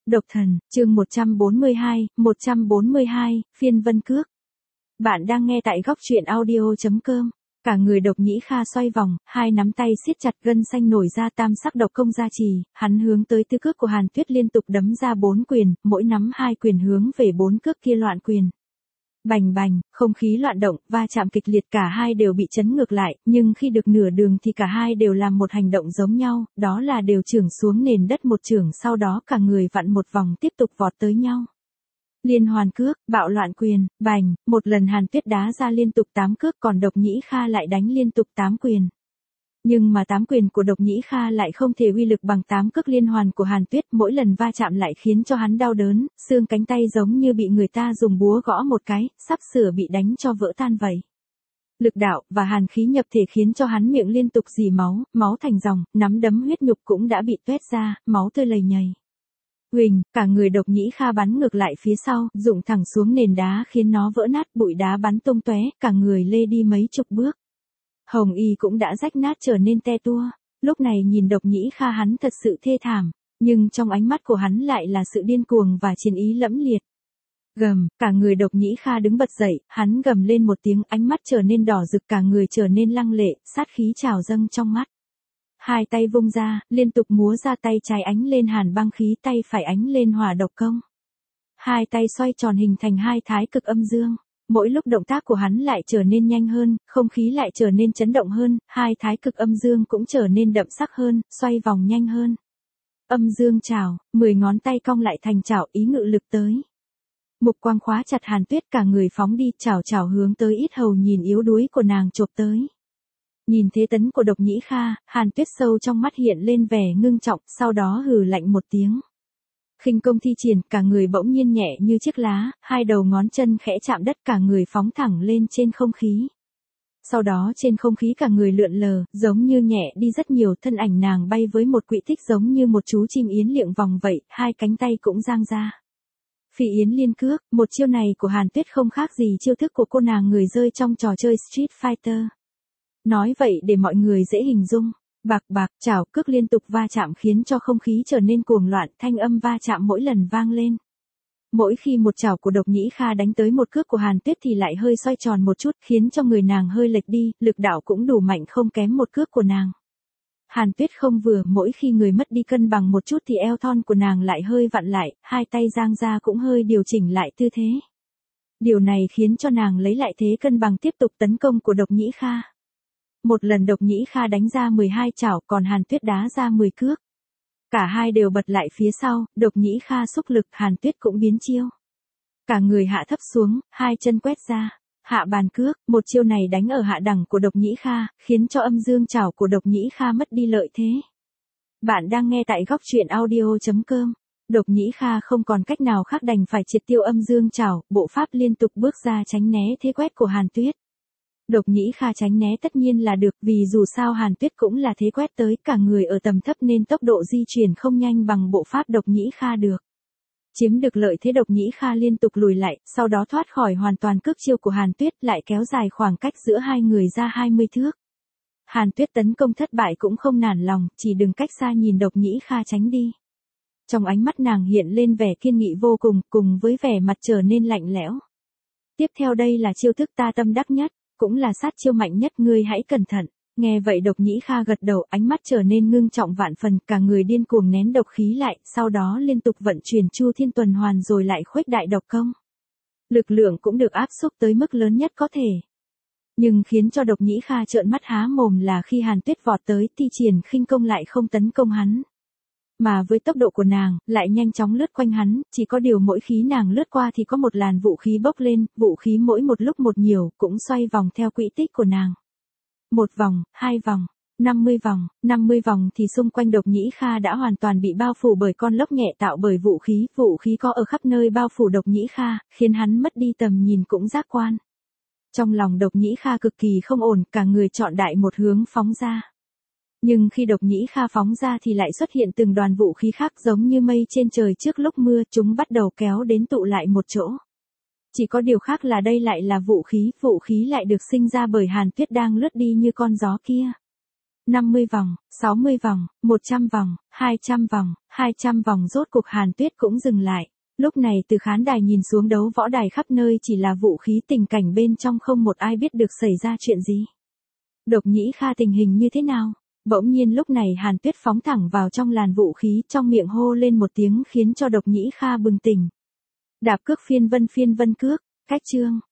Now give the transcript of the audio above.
Độc thần, chương 142, phiên Vân Cước. Bạn đang nghe tại góc truyện audio.com. Cả người Độc Nhĩ Kha xoay vòng, hai nắm tay siết chặt, gân xanh nổi ra, tam sắc độc công gia trì, hắn hướng tới tư cước của Hàn Tuyết liên tục đấm ra 4 quyền, mỗi nắm 2 quyền hướng về 4 cước kia loạn quyền. Bành bành, không khí loạn động, va chạm kịch liệt, cả hai đều bị chấn ngược lại, nhưng khi được nửa đường thì cả hai đều làm một hành động giống nhau, đó là đều chưởng xuống nền đất một chưởng, sau đó cả người vặn một vòng tiếp tục vọt tới nhau. Liên hoàn cước, bạo loạn quyền, bành, một lần Hàn Tuyết đá ra liên tục 8 cước, còn Độc Nhĩ Kha lại đánh liên tục 8 quyền. Nhưng mà 8 quyền của Độc Nhĩ Kha lại không thể uy lực bằng 8 cước liên hoàn của Hàn Tuyết, mỗi lần va chạm lại khiến cho hắn đau đớn, xương cánh tay giống như bị người ta dùng búa gõ một cái, sắp sửa bị đánh cho vỡ tan vậy. Lực đạo và hàn khí nhập thể khiến cho hắn miệng liên tục rỉ máu, máu thành dòng, nắm đấm huyết nhục cũng đã bị tuét ra, máu tươi lầy nhầy. Huỳnh, cả người Độc Nhĩ Kha bắn ngược lại phía sau, rụng thẳng xuống nền đá khiến nó vỡ nát, bụi đá bắn tung tóe, cả người lê đi mấy chục bước. Hồng y cũng đã rách nát trở nên te tua. Lúc này nhìn Độc Nhĩ Kha hắn thật sự thê thảm, nhưng trong ánh mắt của hắn lại là sự điên cuồng và chiến ý lẫm liệt. Gầm, cả người Độc Nhĩ Kha đứng bật dậy, hắn gầm lên một tiếng, ánh mắt trở nên đỏ rực, cả người trở nên lăng lệ, sát khí trào dâng trong mắt. Hai tay vung ra, liên tục múa ra, tay trái ánh lên hàn băng khí, tay phải ánh lên hỏa độc công. Hai tay xoay tròn hình thành hai thái cực âm dương. Mỗi lúc động tác của hắn lại trở nên nhanh hơn, không khí lại trở nên chấn động hơn, hai thái cực âm dương cũng trở nên đậm sắc hơn, xoay vòng nhanh hơn. Âm dương chảo, 10 ngón tay cong lại thành chảo, ý ngự lực tới. Mục quang khóa chặt Hàn Tuyết, cả người phóng đi, chảo hướng tới yết hầu nhìn yếu đuối của nàng chộp tới. Nhìn thế tấn của Độc Nhĩ Kha, Hàn Tuyết sâu trong mắt hiện lên vẻ ngưng trọng, sau đó hừ lạnh một tiếng. Khinh công thi triển, cả người bỗng nhiên nhẹ như chiếc lá, hai đầu ngón chân khẽ chạm đất, cả người phóng thẳng lên trên không khí. Sau đó trên không khí cả người lượn lờ, giống như nhẹ đi rất nhiều, thân ảnh nàng bay với một quỹ tích giống như một chú chim yến liệng vòng vậy, hai cánh tay cũng dang ra. Phi Yến Liên Cước, một chiêu này của Hàn Tuyết không khác gì chiêu thức của cô nàng người rơi trong trò chơi Street Fighter. Nói vậy để mọi người dễ hình dung. Bạc bạc, chảo, cước liên tục va chạm khiến cho không khí trở nên cuồng loạn, thanh âm va chạm mỗi lần vang lên. Mỗi khi một chảo của Độc Nhĩ Kha đánh tới một cước của Hàn Tuyết thì lại hơi xoay tròn một chút, khiến cho người nàng hơi lệch đi, lực đạo cũng đủ mạnh không kém một cước của nàng. Hàn Tuyết không vừa, mỗi khi người mất đi cân bằng một chút thì eo thon của nàng lại hơi vặn lại, hai tay giang ra cũng hơi điều chỉnh lại tư thế. Điều này khiến cho nàng lấy lại thế cân bằng tiếp tục tấn công của Độc Nhĩ Kha. Một lần Độc Nhĩ Kha đánh ra 12 chảo, còn Hàn Tuyết đá ra 10 cước. Cả hai đều bật lại phía sau, Độc Nhĩ Kha xúc lực, Hàn Tuyết cũng biến chiêu. Cả người hạ thấp xuống, hai chân quét ra, hạ bàn cước, một chiêu này đánh ở hạ đẳng của Độc Nhĩ Kha, khiến cho âm dương chảo của Độc Nhĩ Kha mất đi lợi thế. Bạn đang nghe tại góc truyện audio.com. Độc Nhĩ Kha không còn cách nào khác đành phải triệt tiêu âm dương chảo, bộ pháp liên tục bước ra tránh né thế quét của Hàn Tuyết. Độc Nhĩ Kha tránh né tất nhiên là được, vì dù sao Hàn Tuyết cũng là thế quét tới, cả người ở tầm thấp nên tốc độ di chuyển không nhanh bằng bộ pháp Độc Nhĩ Kha được. Chiếm được lợi thế, Độc Nhĩ Kha liên tục lùi lại, sau đó thoát khỏi hoàn toàn cước chiêu của Hàn Tuyết, lại kéo dài khoảng cách giữa hai người ra 20 thước. Hàn Tuyết tấn công thất bại cũng không nản lòng, chỉ đứng cách xa nhìn Độc Nhĩ Kha tránh đi. Trong ánh mắt nàng hiện lên vẻ kiên nghị vô cùng, cùng với vẻ mặt trở nên lạnh lẽo. Tiếp theo đây là chiêu thức ta tâm đắc nhất, cũng là sát chiêu mạnh nhất, ngươi hãy cẩn thận. Nghe vậy Độc Nhĩ Kha gật đầu, ánh mắt trở nên ngưng trọng vạn phần, cả người điên cuồng nén độc khí lại, sau đó liên tục vận chuyển Chu Thiên Tuần Hoàn rồi lại khuếch đại độc công. Lực lượng cũng được áp xúc tới mức lớn nhất có thể. Nhưng khiến cho Độc Nhĩ Kha trợn mắt há mồm là khi Hàn Tuyết vọt tới, thi triển khinh công lại không tấn công hắn. Mà với tốc độ của nàng, lại nhanh chóng lướt quanh hắn, chỉ có điều mỗi khi nàng lướt qua thì có một làn vũ khí bốc lên, vũ khí mỗi một lúc một nhiều, cũng xoay vòng theo quỹ tích của nàng. Một vòng, hai vòng, 50 vòng thì xung quanh Độc Nhĩ Kha đã hoàn toàn bị bao phủ bởi con lốc nhẹ tạo bởi vũ khí có ở khắp nơi bao phủ Độc Nhĩ Kha, khiến hắn mất đi tầm nhìn cũng giác quan. Trong lòng Độc Nhĩ Kha cực kỳ không ổn, cả người chọn đại một hướng phóng ra. Nhưng khi Độc Nhĩ Kha phóng ra thì lại xuất hiện từng đoàn vũ khí khác giống như mây trên trời trước lúc mưa, chúng bắt đầu kéo đến tụ lại một chỗ. Chỉ có điều khác là đây lại là vũ khí lại được sinh ra bởi Hàn Tuyết đang lướt đi như con gió kia. 50 vòng, 60 vòng, 100 vòng, 200 vòng, 200 vòng rốt cuộc Hàn Tuyết cũng dừng lại. Lúc này từ khán đài nhìn xuống đấu võ đài khắp nơi chỉ là vũ khí, tình cảnh bên trong không một ai biết được xảy ra chuyện gì. Độc Nhĩ Kha tình hình như thế nào? Bỗng nhiên lúc này Hàn Tuyết phóng thẳng vào trong làn vũ khí, trong miệng hô lên một tiếng khiến cho Độc Nhĩ Kha bừng tỉnh. Đạp cước phiên vân cước, cách chương.